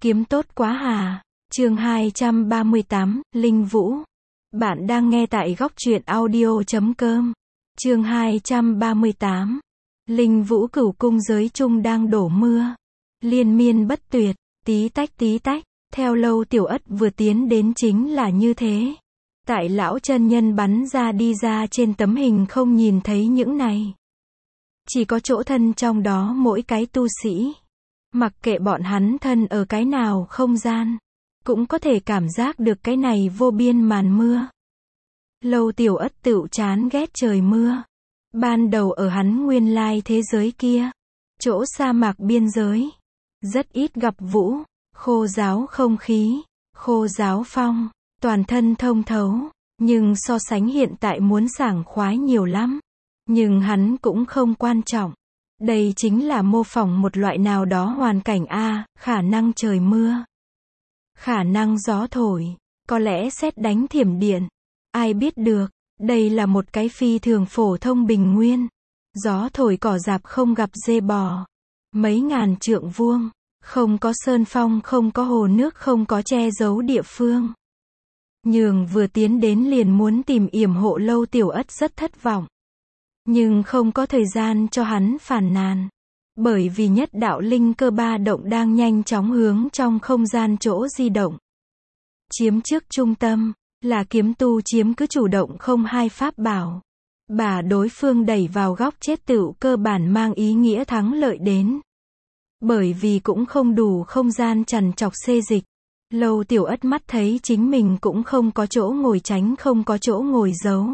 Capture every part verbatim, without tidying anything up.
Kiếm tốt quá hà. Chương hai trăm ba mươi tám, Linh Vũ. Bạn đang nghe tại góc truyện audio chấm com. Chương hai trăm ba mươi tám. Linh Vũ. Cửu cung giới chung đang đổ mưa. Liên miên bất tuyệt, tí tách tí tách. Theo Lâu Tiểu Ất vừa tiến đến chính là như thế. Tại lão chân nhân bắn ra đi ra trên tấm hình không nhìn thấy những này. Chỉ có chỗ thân trong đó mỗi cái tu sĩ. Mặc kệ bọn hắn thân ở cái nào không gian, cũng có thể cảm giác được cái này vô biên màn mưa. Lâu Tiểu Ất tựu chán ghét trời mưa. Ban đầu ở hắn nguyên lai thế giới kia, chỗ sa mạc biên giới, rất ít gặp vũ, khô ráo không khí, khô ráo phong, toàn thân thông thấu, nhưng so sánh hiện tại muốn sảng khoái nhiều lắm. Nhưng hắn cũng không quan trọng. Đây chính là mô phỏng một loại nào đó hoàn cảnh a, khả năng trời mưa, khả năng gió thổi, có lẽ sét đánh thiểm điện. Ai biết được, đây là một cái phi thường phổ thông bình nguyên. Gió thổi cỏ rạp không gặp dê bò. Mấy ngàn trượng vuông, không có sơn phong, không có hồ nước, không có che giấu địa phương. Nhường vừa tiến đến liền muốn tìm yểm hộ. Lâu Tiểu Ất rất thất vọng. Nhưng không có thời gian cho hắn phàn nàn. Bởi vì nhất đạo linh cơ ba động đang nhanh chóng hướng trong không gian chỗ di động. Chiếm trước trung tâm, là kiếm tu chiếm cứ chủ động không hai pháp bảo. Bà đối phương đẩy vào góc chết tựu cơ bản mang ý nghĩa thắng lợi đến. Bởi vì cũng không đủ không gian trằn trọc xê dịch. Lâu Tiểu Ất mắt thấy chính mình cũng không có chỗ ngồi tránh, không có chỗ ngồi giấu.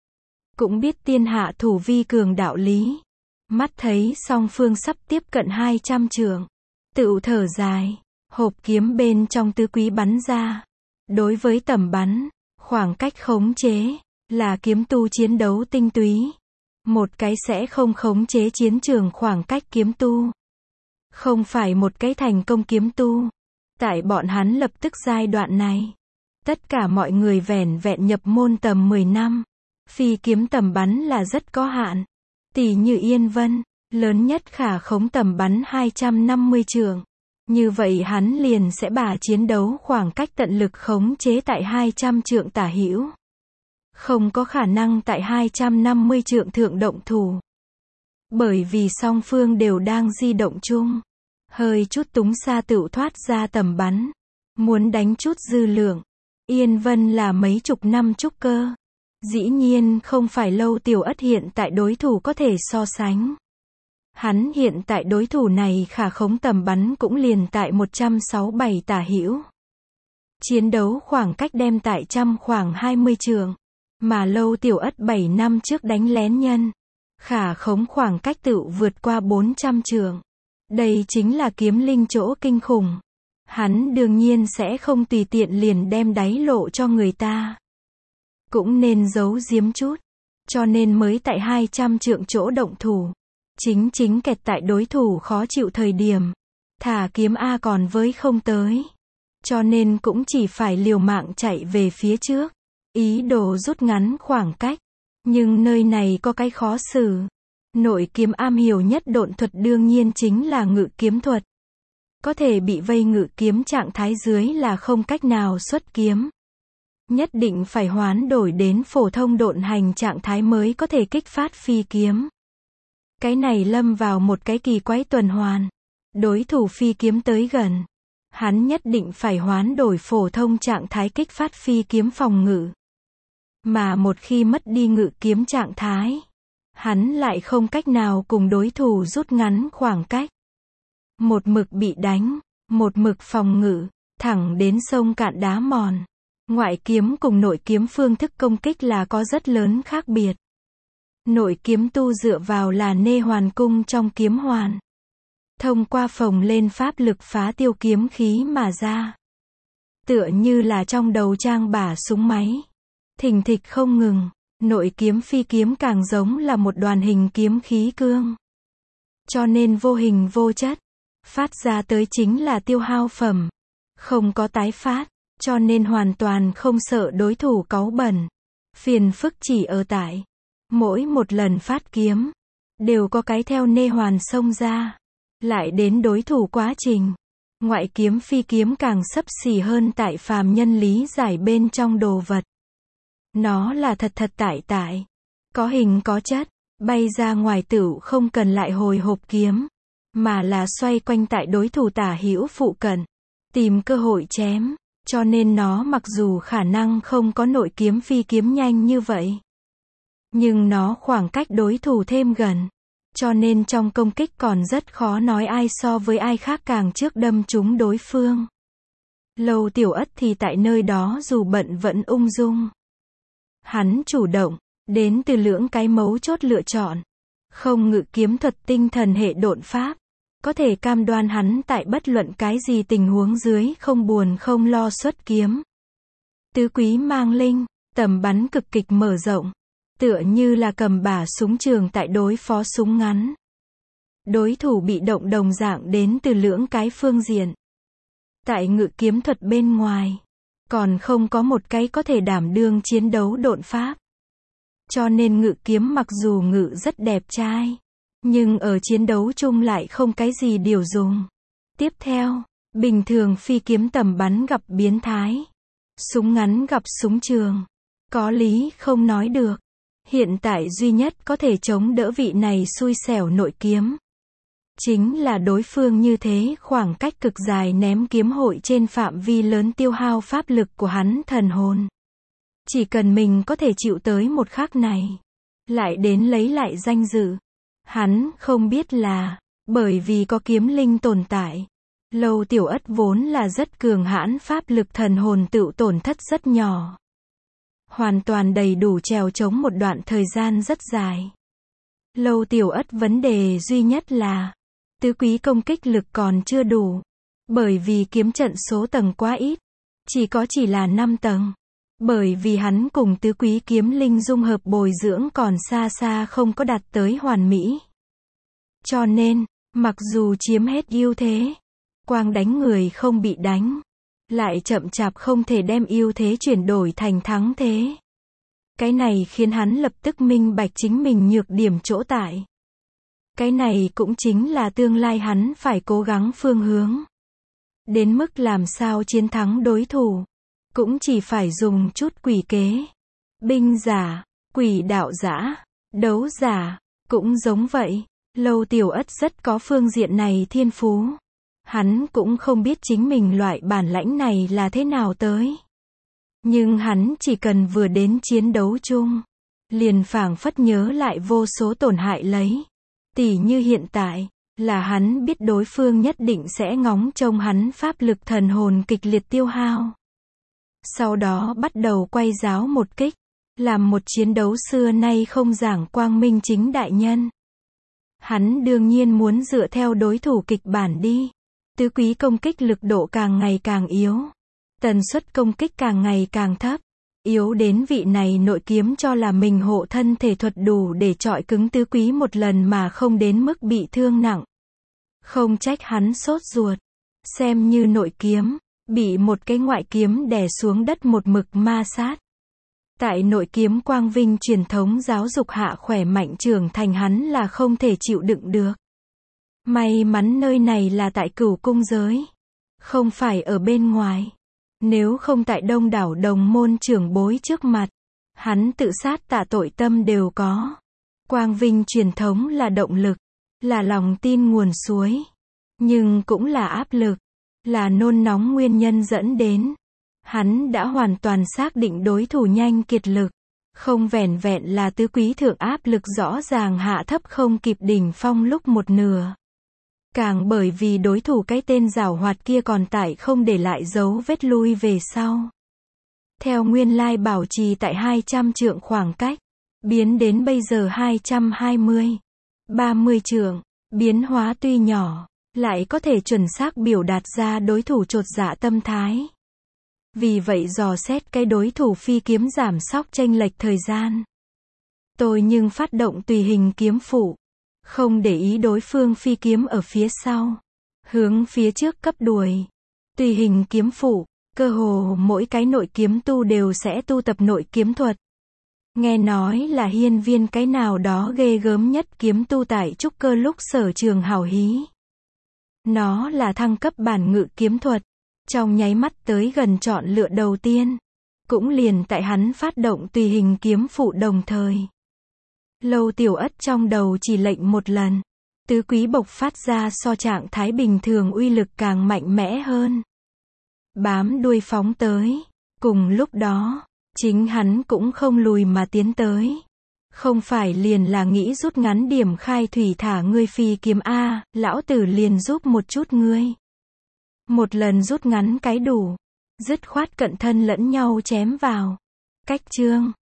Cũng biết tiên hạ thủ vi cường đạo lý. Mắt thấy song phương sắp tiếp cận hai trăm trượng. Tựu thở dài, hộp kiếm bên trong tứ quý bắn ra. Đối với tầm bắn, khoảng cách khống chế, là kiếm tu chiến đấu tinh túy. Một cái sẽ không khống chế chiến trường khoảng cách kiếm tu. Không phải một cái thành công kiếm tu. Tại bọn hắn lập tức giai đoạn này, tất cả mọi người vẻn vẹn nhập môn tầm mười năm. Phi kiếm tầm bắn là rất có hạn. Tỷ như Yên Vân, lớn nhất khả khống tầm bắn hai trăm năm mươi trượng. Như vậy hắn liền sẽ bả chiến đấu khoảng cách tận lực khống chế tại hai trăm trượng tả hữu. Không có khả năng tại hai trăm năm mươi trượng thượng động thủ. Bởi vì song phương đều đang di động chung. Hơi chút túng xa tựu thoát ra tầm bắn. Muốn đánh chút dư lượng. Yên Vân là mấy chục năm trúc cơ. Dĩ nhiên không phải Lâu Tiểu Ất hiện tại đối thủ có thể so sánh. Hắn hiện tại đối thủ này khả khống tầm bắn cũng liền tại một trăm sáu mươi bảy tả hữu. Chiến đấu khoảng cách đem tại trăm khoảng hai mươi trượng. Mà Lâu Tiểu Ất bảy năm trước đánh lén nhân. Khả khống khoảng cách tựu vượt qua bốn trăm trượng. Đây chính là kiếm linh chỗ kinh khủng. Hắn đương nhiên sẽ không tùy tiện liền đem đáy lộ cho người ta. Cũng nên giấu giếm chút. Cho nên mới tại hai trăm trượng chỗ động thủ. Chính chính kẹt tại đối thủ khó chịu thời điểm. Thả kiếm A còn với không tới. Cho nên cũng chỉ phải liều mạng chạy về phía trước. Ý đồ rút ngắn khoảng cách. Nhưng nơi này có cái khó xử. Nội kiếm am hiểu nhất độn thuật đương nhiên chính là ngự kiếm thuật. Có thể bị vây ngự kiếm trạng thái dưới là không cách nào xuất kiếm. Nhất định phải hoán đổi đến phổ thông độn hành trạng thái mới có thể kích phát phi kiếm. Cái này lâm vào một cái kỳ quái tuần hoàn. Đối thủ phi kiếm tới gần. Hắn nhất định phải hoán đổi phổ thông trạng thái kích phát phi kiếm phòng ngự. Mà một khi mất đi ngự kiếm trạng thái, hắn lại không cách nào cùng đối thủ rút ngắn khoảng cách. Một mực bị đánh, một mực phòng ngự, thẳng đến sông cạn đá mòn. Ngoại kiếm cùng nội kiếm phương thức công kích là có rất lớn khác biệt. Nội kiếm tu dựa vào là nê hoàn cung trong kiếm hoàn. Thông qua phồng lên pháp lực phá tiêu kiếm khí mà ra. Tựa như là trong đầu trang bả súng máy. Thình thịch không ngừng. Nội kiếm phi kiếm càng giống là một đoàn hình kiếm khí cương. Cho nên vô hình vô chất. Phát ra tới chính là tiêu hao phẩm. Không có tái phát. Cho nên hoàn toàn không sợ đối thủ cáu bẩn. Phiền phức chỉ ở tại. Mỗi một lần phát kiếm. Đều có cái theo nê hoàn xông ra. Lại đến đối thủ quá trình. Ngoại kiếm phi kiếm càng xấp xỉ hơn tại phàm nhân lý giải bên trong đồ vật. Nó là thật thật tại tại, có hình có chất, bay ra ngoài tửu không cần lại hồi hộp kiếm, mà là xoay quanh tại đối thủ tả hữu phụ cận, tìm cơ hội chém, cho nên nó mặc dù khả năng không có nội kiếm phi kiếm nhanh như vậy, nhưng nó khoảng cách đối thủ thêm gần, cho nên trong công kích còn rất khó nói ai so với ai khác càng trước đâm trúng đối phương. Lâu Tiểu Ất thì tại nơi đó dù bận vẫn ung dung. Hắn chủ động, đến từ lưỡng cái mấu chốt lựa chọn. Không ngự kiếm thuật tinh thần hệ độn pháp. Có thể cam đoan hắn tại bất luận cái gì tình huống dưới không buồn không lo xuất kiếm. Tứ quý mang linh, tầm bắn cực kịch mở rộng. Tựa như là cầm bả súng trường tại đối phó súng ngắn. Đối thủ bị động đồng dạng đến từ lưỡng cái phương diện. Tại ngự kiếm thuật bên ngoài, còn không có một cái có thể đảm đương chiến đấu độn pháp. Cho nên ngự kiếm mặc dù ngự rất đẹp trai, nhưng ở chiến đấu chung lại không cái gì điều dùng. Tiếp theo, bình thường phi kiếm tầm bắn gặp biến thái. Súng ngắn gặp súng trường. Có lý không nói được. Hiện tại duy nhất có thể chống đỡ vị này xui xẻo nội kiếm. Chính là đối phương như thế khoảng cách cực dài ném kiếm hội trên phạm vi lớn tiêu hao pháp lực của hắn thần hồn. Chỉ cần mình có thể chịu tới một khắc này, lại đến lấy lại danh dự. Hắn không biết là, bởi vì có kiếm linh tồn tại, Lâu Tiểu Ất vốn là rất cường hãn pháp lực thần hồn tự tổn thất rất nhỏ. Hoàn toàn đầy đủ trèo chống một đoạn thời gian rất dài. Lâu Tiểu Ất vấn đề duy nhất là, tứ quý công kích lực còn chưa đủ. Bởi vì kiếm trận số tầng quá ít. Chỉ có chỉ là năm tầng. Bởi vì hắn cùng tứ quý kiếm linh dung hợp bồi dưỡng còn xa xa không có đạt tới hoàn mỹ. Cho nên, mặc dù chiếm hết ưu thế, quang đánh người không bị đánh, lại chậm chạp không thể đem ưu thế chuyển đổi thành thắng thế. Cái này khiến hắn lập tức minh bạch chính mình nhược điểm chỗ tại. Cái này cũng chính là tương lai hắn phải cố gắng phương hướng. Đến mức làm sao chiến thắng đối thủ, cũng chỉ phải dùng chút quỷ kế. Binh giả, quỷ đạo giả, đấu giả, cũng giống vậy. Lâu Tiểu Ất rất có phương diện này thiên phú. Hắn cũng không biết chính mình loại bản lãnh này là thế nào tới. Nhưng hắn chỉ cần vừa đến chiến đấu chung, liền phảng phất nhớ lại vô số tổn hại lấy. Tỉ như hiện tại, là hắn biết đối phương nhất định sẽ ngóng trông hắn pháp lực thần hồn kịch liệt tiêu hao. Sau đó bắt đầu quay giáo một kích, làm một chiến đấu xưa nay không giảng quang minh chính đại nhân. Hắn đương nhiên muốn dựa theo đối thủ kịch bản đi. Tứ quý công kích lực độ càng ngày càng yếu. Tần suất công kích càng ngày càng thấp. Yếu đến vị này nội kiếm cho là mình hộ thân thể thuật đủ để chọi cứng tứ quý một lần mà không đến mức bị thương nặng. Không trách hắn sốt ruột. Xem như nội kiếm, bị một cái ngoại kiếm đè xuống đất một mực ma sát. Tại nội kiếm quang vinh truyền thống giáo dục hạ khỏe mạnh trưởng thành hắn là không thể chịu đựng được. May mắn nơi này là tại Cửu cung giới, không phải ở bên ngoài. Nếu không tại đông đảo đồng môn trưởng bối trước mặt, hắn tự sát tạ tội tâm đều có. Quang vinh truyền thống là động lực, là lòng tin nguồn suối, nhưng cũng là áp lực, là nôn nóng nguyên nhân dẫn đến. Hắn đã hoàn toàn xác định đối thủ nhanh kiệt lực, không vẻn vẹn là tứ quý thượng áp lực rõ ràng hạ thấp không kịp đỉnh phong lúc một nửa. Càng bởi vì đối thủ cái tên giảo hoạt kia còn tại không để lại dấu vết lui về sau. Theo nguyên lai bảo trì tại hai trăm trượng khoảng cách, biến đến bây giờ hai trăm hai mươi, ba mươi trượng, biến hóa tuy nhỏ, lại có thể chuẩn xác biểu đạt ra đối thủ chột dạ tâm thái. Vì vậy dò xét cái đối thủ phi kiếm giảm sóc chênh lệch thời gian. Tôi nhưng phát động tùy hình kiếm phụ. Không để ý đối phương phi kiếm ở phía sau. Hướng phía trước cấp đuổi. Tùy hình kiếm phụ, cơ hồ mỗi cái nội kiếm tu đều sẽ tu tập nội kiếm thuật. Nghe nói là hiên viên cái nào đó ghê gớm nhất kiếm tu tại trúc cơ lúc sở trường hào hí. Nó là thăng cấp bản ngự kiếm thuật. Trong nháy mắt tới gần chọn lựa đầu tiên. Cũng liền tại hắn phát động tùy hình kiếm phụ đồng thời. Lâu Tiểu Ất trong đầu chỉ lệnh một lần. Tứ quý bộc phát ra so trạng thái bình thường uy lực càng mạnh mẽ hơn. Bám đuôi phóng tới. Cùng lúc đó, chính hắn cũng không lùi mà tiến tới. Không phải liền là nghĩ rút ngắn điểm khai thủy thả ngươi phi kiếm A, lão tử liền giúp một chút ngươi. Một lần rút ngắn cái đủ. Dứt khoát cận thân lẫn nhau chém vào. Cách chương